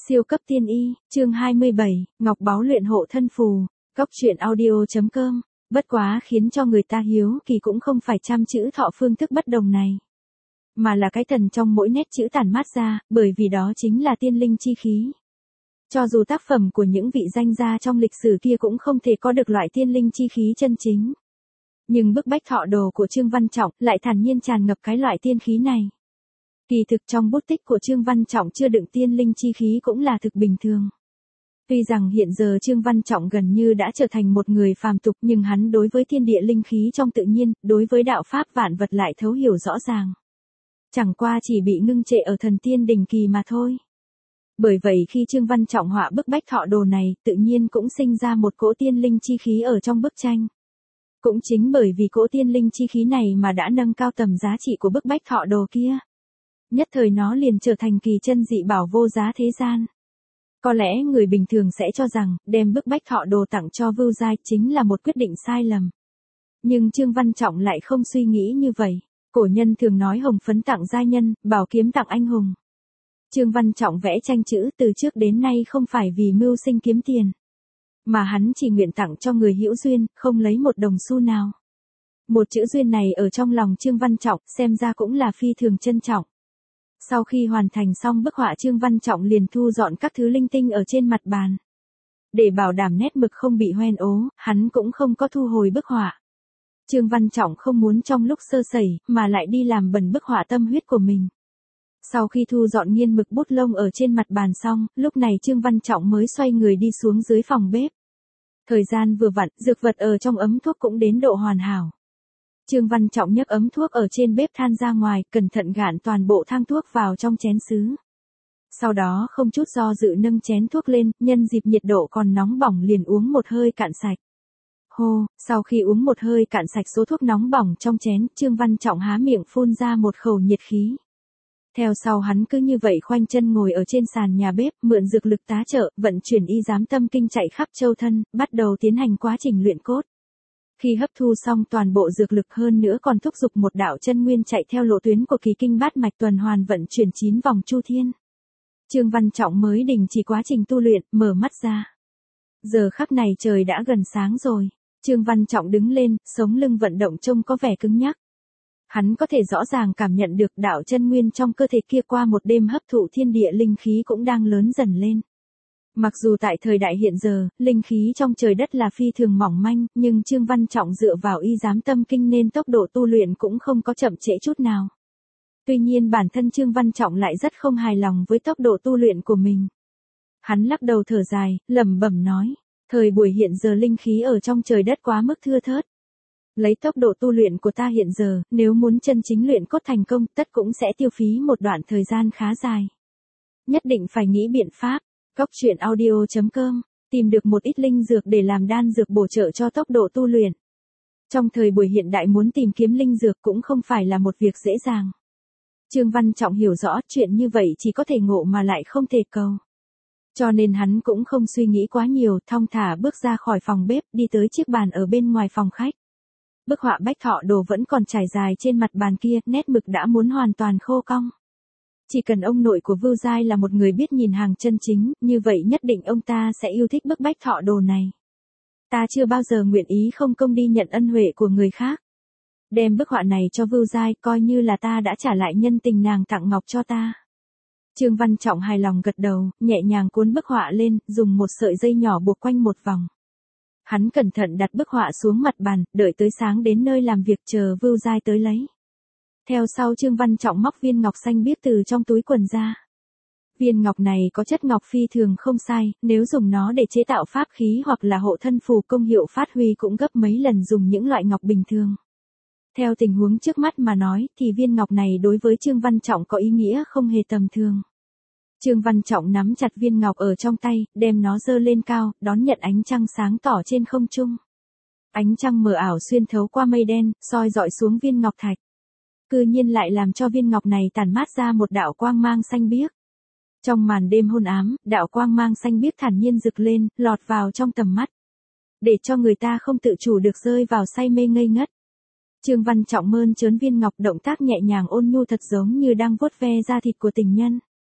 Siêu cấp tiên y, chương 27, Ngọc Báu luyện hộ thân phù, Cóc truyện audio.com. Bất quá khiến cho người ta hiếu kỳ cũng không phải trăm chữ thọ phương thức bất đồng này, mà là cái thần trong mỗi nét chữ tản mát ra, bởi vì đó chính là tiên linh chi khí. Cho dù tác phẩm của những vị danh gia trong lịch sử kia cũng không thể có được loại tiên linh chi khí chân chính, nhưng bức bách thọ đồ của Trương Văn Trọng lại thản nhiên tràn ngập cái loại tiên khí này. Kỳ thực trong bút tích của Trương Văn Trọng chưa đựng tiên linh chi khí cũng là thực bình thường. Tuy rằng hiện giờ Trương Văn Trọng gần như đã trở thành một người phàm tục, nhưng hắn đối với thiên địa linh khí trong tự nhiên, đối với đạo pháp vạn vật lại thấu hiểu rõ ràng. Chẳng qua chỉ bị ngưng trệ ở thần tiên đỉnh kỳ mà thôi. Bởi vậy khi Trương Văn Trọng họa bức bách thọ đồ này, tự nhiên cũng sinh ra một cỗ tiên linh chi khí ở trong bức tranh. Cũng chính bởi vì cỗ tiên linh chi khí này mà đã nâng cao tầm giá trị của bức bách thọ đồ kia. Nhất thời nó liền trở thành kỳ chân dị bảo vô giá thế gian. Có lẽ người bình thường sẽ cho rằng, đem bức bách thọ đồ tặng cho Vưu Giai chính là một quyết định sai lầm. Nhưng Trương Văn Trọng lại không suy nghĩ như vậy. Cổ nhân thường nói hồng phấn tặng giai nhân, bảo kiếm tặng anh hùng. Trương Văn Trọng vẽ tranh chữ từ trước đến nay không phải vì mưu sinh kiếm tiền, mà hắn chỉ nguyện tặng cho người hữu duyên, không lấy một đồng xu nào. Một chữ duyên này ở trong lòng Trương Văn Trọng xem ra cũng là phi thường trân trọng. Sau khi hoàn thành xong bức họa, Trương Văn Trọng liền thu dọn các thứ linh tinh ở trên mặt bàn. Để bảo đảm nét mực không bị hoen ố, hắn cũng không có thu hồi bức họa. Trương Văn Trọng không muốn trong lúc sơ sẩy, mà lại đi làm bẩn bức họa tâm huyết của mình. Sau khi thu dọn nghiên mực bút lông ở trên mặt bàn xong, lúc này Trương Văn Trọng mới xoay người đi xuống dưới phòng bếp. Thời gian vừa vặn, dược vật ở trong ấm thuốc cũng đến độ hoàn hảo. Trương Văn Trọng nhấc ấm thuốc ở trên bếp than ra ngoài, cẩn thận gạn toàn bộ thang thuốc vào trong chén sứ. Sau đó không chút do dự nâng chén thuốc lên, nhân dịp nhiệt độ còn nóng bỏng liền uống một hơi cạn sạch. Hô, sau khi uống một hơi cạn sạch số thuốc nóng bỏng trong chén, Trương Văn Trọng há miệng phun ra một khẩu nhiệt khí. Theo sau hắn cứ như vậy khoanh chân ngồi ở trên sàn nhà bếp, mượn dược lực tá trợ, vận chuyển y giám tâm kinh chạy khắp châu thân, bắt đầu tiến hành quá trình luyện cốt. Khi hấp thu xong toàn bộ dược lực, hơn nữa còn thúc giục một đạo chân nguyên chạy theo lộ tuyến của kỳ kinh bát mạch tuần hoàn vận chuyển 9 vòng chu thiên, Trương Văn Trọng mới đình chỉ quá trình tu luyện, mở mắt ra. Giờ khắc này trời đã gần sáng rồi. Trương Văn Trọng đứng lên, sống lưng vận động trông có vẻ cứng nhắc. Hắn có thể rõ ràng cảm nhận được đạo chân nguyên trong cơ thể kia qua một đêm hấp thụ thiên địa linh khí cũng đang lớn dần lên. Mặc dù tại thời đại hiện giờ, linh khí trong trời đất là phi thường mỏng manh, nhưng Trương Văn Trọng dựa vào y giám tâm kinh nên tốc độ tu luyện cũng không có chậm trễ chút nào. Tuy nhiên bản thân Trương Văn Trọng lại rất không hài lòng với tốc độ tu luyện của mình. Hắn lắc đầu thở dài, lẩm bẩm nói, thời buổi hiện giờ linh khí ở trong trời đất quá mức thưa thớt. Lấy tốc độ tu luyện của ta hiện giờ, nếu muốn chân chính luyện cốt thành công, tất cũng sẽ tiêu phí một đoạn thời gian khá dài. Nhất định phải nghĩ biện pháp. Cóc truyện audio.com, tìm được một ít linh dược để làm đan dược bổ trợ cho tốc độ tu luyện. Trong thời buổi hiện đại muốn tìm kiếm linh dược cũng không phải là một việc dễ dàng. Trương Văn Trọng hiểu rõ chuyện như vậy chỉ có thể ngộ mà lại không thể cầu. Cho nên hắn cũng không suy nghĩ quá nhiều, thong thả bước ra khỏi phòng bếp, đi tới chiếc bàn ở bên ngoài phòng khách. Bức họa bách thọ đồ vẫn còn trải dài trên mặt bàn kia, nét mực đã muốn hoàn toàn khô cong. Chỉ cần ông nội của Vưu Giai là một người biết nhìn hàng chân chính, như vậy nhất định ông ta sẽ yêu thích bức bách thọ đồ này. Ta chưa bao giờ nguyện ý không công đi nhận ân huệ của người khác. Đem bức họa này cho Vưu Giai, coi như là ta đã trả lại nhân tình nàng tặng ngọc cho ta. Trương Văn Trọng hài lòng gật đầu, nhẹ nhàng cuốn bức họa lên, dùng một sợi dây nhỏ buộc quanh một vòng. Hắn cẩn thận đặt bức họa xuống mặt bàn, đợi tới sáng đến nơi làm việc chờ Vưu Giai tới lấy. Theo sau Trương Văn Trọng móc viên ngọc xanh biếc từ trong túi quần ra. Viên ngọc này có chất ngọc phi thường không sai, nếu dùng nó để chế tạo pháp khí hoặc là hộ thân phù, công hiệu phát huy cũng gấp mấy lần dùng những loại ngọc bình thường. Theo tình huống trước mắt mà nói thì viên ngọc này đối với Trương Văn Trọng có ý nghĩa không hề tầm thường. Trương Văn Trọng nắm chặt viên ngọc ở trong tay, đem nó giơ lên cao, đón nhận ánh trăng sáng tỏ trên không trung. Ánh trăng mờ ảo xuyên thấu qua mây đen, soi dọi xuống viên ngọc thạch. Cư nhiên lại làm cho viên ngọc này tản mát ra một đạo quang mang xanh biếc. Trong màn đêm hôn ám, đạo quang mang xanh biếc thản nhiên rực lên, lọt vào trong tầm mắt, để cho người ta không tự chủ được rơi vào say mê ngây ngất. Trương Văn Trọng mơn trớn viên ngọc, động tác nhẹ nhàng ôn nhu thật giống như đang vuốt ve da thịt của tình nhân.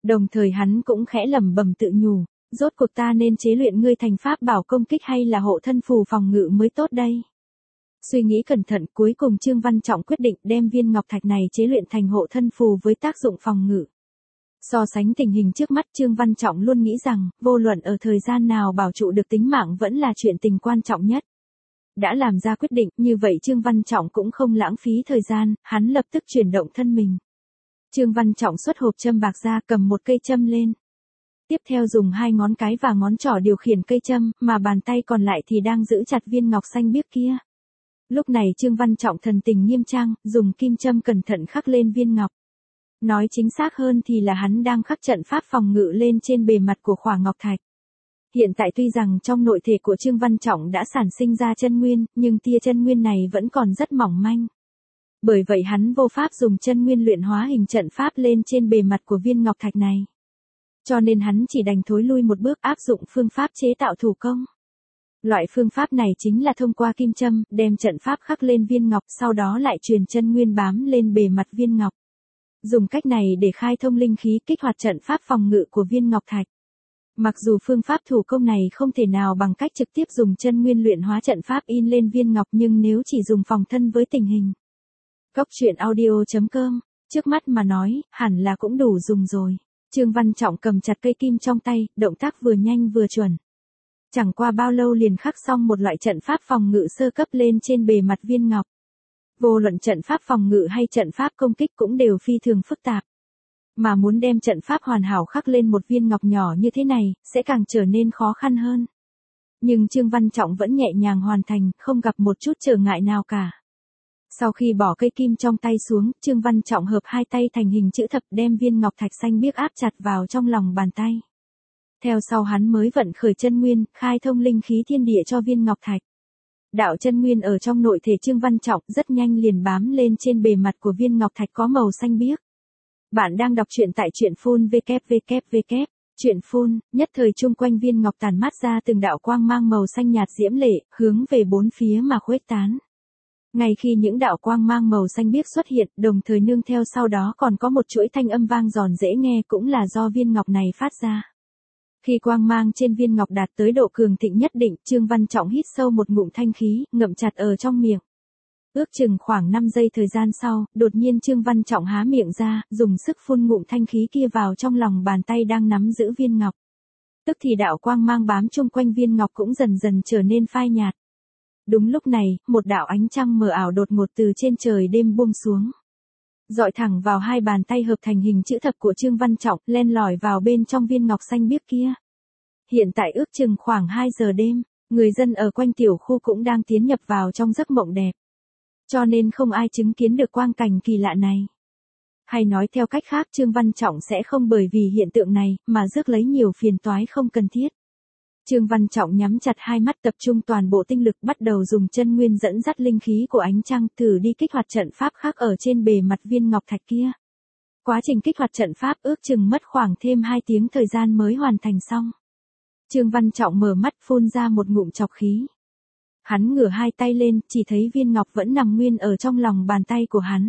Đồng thời hắn cũng khẽ lẩm bẩm tự nhủ, rốt cuộc ta nên chế luyện ngươi thành pháp bảo công kích hay là hộ thân phù phòng ngự mới tốt đây. Suy nghĩ cẩn thận, cuối cùng Trương Văn Trọng quyết định đem viên ngọc thạch này chế luyện thành hộ thân phù với tác dụng phòng ngự. So sánh tình hình trước mắt, Trương Văn Trọng luôn nghĩ rằng, vô luận ở thời gian nào bảo trụ được tính mạng vẫn là chuyện tình quan trọng nhất. Đã làm ra quyết định, như vậy Trương Văn Trọng cũng không lãng phí thời gian, hắn lập tức chuyển động thân mình. Trương Văn Trọng xuất hộp châm bạc ra, cầm một cây châm lên. Tiếp theo dùng hai ngón cái và ngón trỏ điều khiển cây châm, mà bàn tay còn lại thì đang giữ chặt viên ngọc xanh biếc kia. Lúc này Trương Văn Trọng thần tình nghiêm trang, dùng kim châm cẩn thận khắc lên viên ngọc. Nói chính xác hơn thì là hắn đang khắc trận pháp phòng ngự lên trên bề mặt của khỏa ngọc thạch. Hiện tại tuy rằng trong nội thể của Trương Văn Trọng đã sản sinh ra chân nguyên, nhưng tia chân nguyên này vẫn còn rất mỏng manh. Bởi vậy hắn vô pháp dùng chân nguyên luyện hóa hình trận pháp lên trên bề mặt của viên ngọc thạch này. Cho nên hắn chỉ đành thối lui một bước, áp dụng phương pháp chế tạo thủ công. Loại phương pháp này chính là thông qua kim châm, đem trận pháp khắc lên viên ngọc, sau đó lại truyền chân nguyên bám lên bề mặt viên ngọc. Dùng cách này để khai thông linh khí, kích hoạt trận pháp phòng ngự của viên ngọc thạch. Mặc dù phương pháp thủ công này không thể nào bằng cách trực tiếp dùng chân nguyên luyện hóa trận pháp in lên viên ngọc, nhưng nếu chỉ dùng phòng thân với tình hình Cốc truyện audio.com, trước mắt mà nói, hẳn là cũng đủ dùng rồi. Trương Văn Trọng cầm chặt cây kim trong tay, động tác vừa nhanh vừa chuẩn. Chẳng qua bao lâu liền khắc xong một loại trận pháp phòng ngự sơ cấp lên trên bề mặt viên ngọc. Vô luận trận pháp phòng ngự hay trận pháp công kích cũng đều phi thường phức tạp. Mà muốn đem trận pháp hoàn hảo khắc lên một viên ngọc nhỏ như thế này, sẽ càng trở nên khó khăn hơn. Nhưng Trương Văn Trọng vẫn nhẹ nhàng hoàn thành, không gặp một chút trở ngại nào cả. Sau khi bỏ cây kim trong tay xuống, Trương Văn Trọng hợp hai tay thành hình chữ thập, đem viên ngọc thạch xanh biếc áp chặt vào trong lòng bàn tay. Theo sau hắn mới vận khởi chân nguyên, khai thông linh khí thiên địa cho viên ngọc thạch. Đạo chân nguyên ở trong nội thể Trương Văn Trọng rất nhanh liền bám lên trên bề mặt của viên ngọc thạch có màu xanh biếc. Bạn đang đọc truyện tại truyện phun www. Truyện phun, nhất thời chung quanh viên ngọc tản mát ra từng đạo quang mang màu xanh nhạt diễm lệ, hướng về bốn phía mà khuếch tán. Ngay khi những đạo quang mang màu xanh biếc xuất hiện, đồng thời nương theo sau đó còn có một chuỗi thanh âm vang giòn dễ nghe, cũng là do viên ngọc này phát ra. Khi quang mang trên viên ngọc đạt tới độ cường thịnh nhất định, Trương Văn Trọng hít sâu một ngụm thanh khí, ngậm chặt ở trong miệng. Ước chừng khoảng 5 giây thời gian sau, đột nhiên Trương Văn Trọng há miệng ra, dùng sức phun ngụm thanh khí kia vào trong lòng bàn tay đang nắm giữ viên ngọc. Tức thì đạo quang mang bám chung quanh viên ngọc cũng dần dần trở nên phai nhạt. Đúng lúc này, một đạo ánh trăng mờ ảo đột ngột từ trên trời đêm buông xuống. Dọi thẳng vào hai bàn tay hợp thành hình chữ thập của Trương Văn Trọng, len lỏi vào bên trong viên ngọc xanh biếc kia. Hiện tại ước chừng khoảng 2 giờ đêm, người dân ở quanh tiểu khu cũng đang tiến nhập vào trong giấc mộng đẹp. Cho nên không ai chứng kiến được quang cảnh kỳ lạ này. Hay nói theo cách khác, Trương Văn Trọng sẽ không bởi vì hiện tượng này mà rước lấy nhiều phiền toái không cần thiết. Trương Văn Trọng nhắm chặt hai mắt, tập trung toàn bộ tinh lực, bắt đầu dùng chân nguyên dẫn dắt linh khí của ánh trăng thử đi kích hoạt trận pháp khác ở trên bề mặt viên ngọc thạch kia. Quá trình kích hoạt trận pháp ước chừng mất khoảng thêm 2 tiếng thời gian mới hoàn thành xong. Trương Văn Trọng mở mắt, phun ra một ngụm trọc khí. Hắn ngửa hai tay lên, chỉ thấy viên ngọc vẫn nằm nguyên ở trong lòng bàn tay của hắn.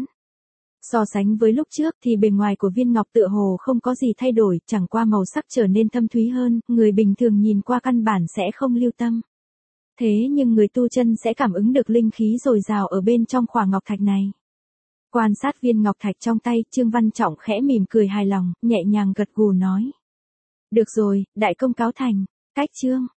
So sánh với lúc trước thì bề ngoài của viên ngọc tựa hồ không có gì thay đổi, chẳng qua màu sắc trở nên thâm thúy hơn, người bình thường nhìn qua căn bản sẽ không lưu tâm. Thế nhưng người tu chân sẽ cảm ứng được linh khí dồi dào ở bên trong khỏa ngọc thạch này. Quan sát viên ngọc thạch trong tay, Trương Văn Trọng khẽ mỉm cười hài lòng, nhẹ nhàng gật gù nói. Được rồi, đại công cáo thành, cách chương.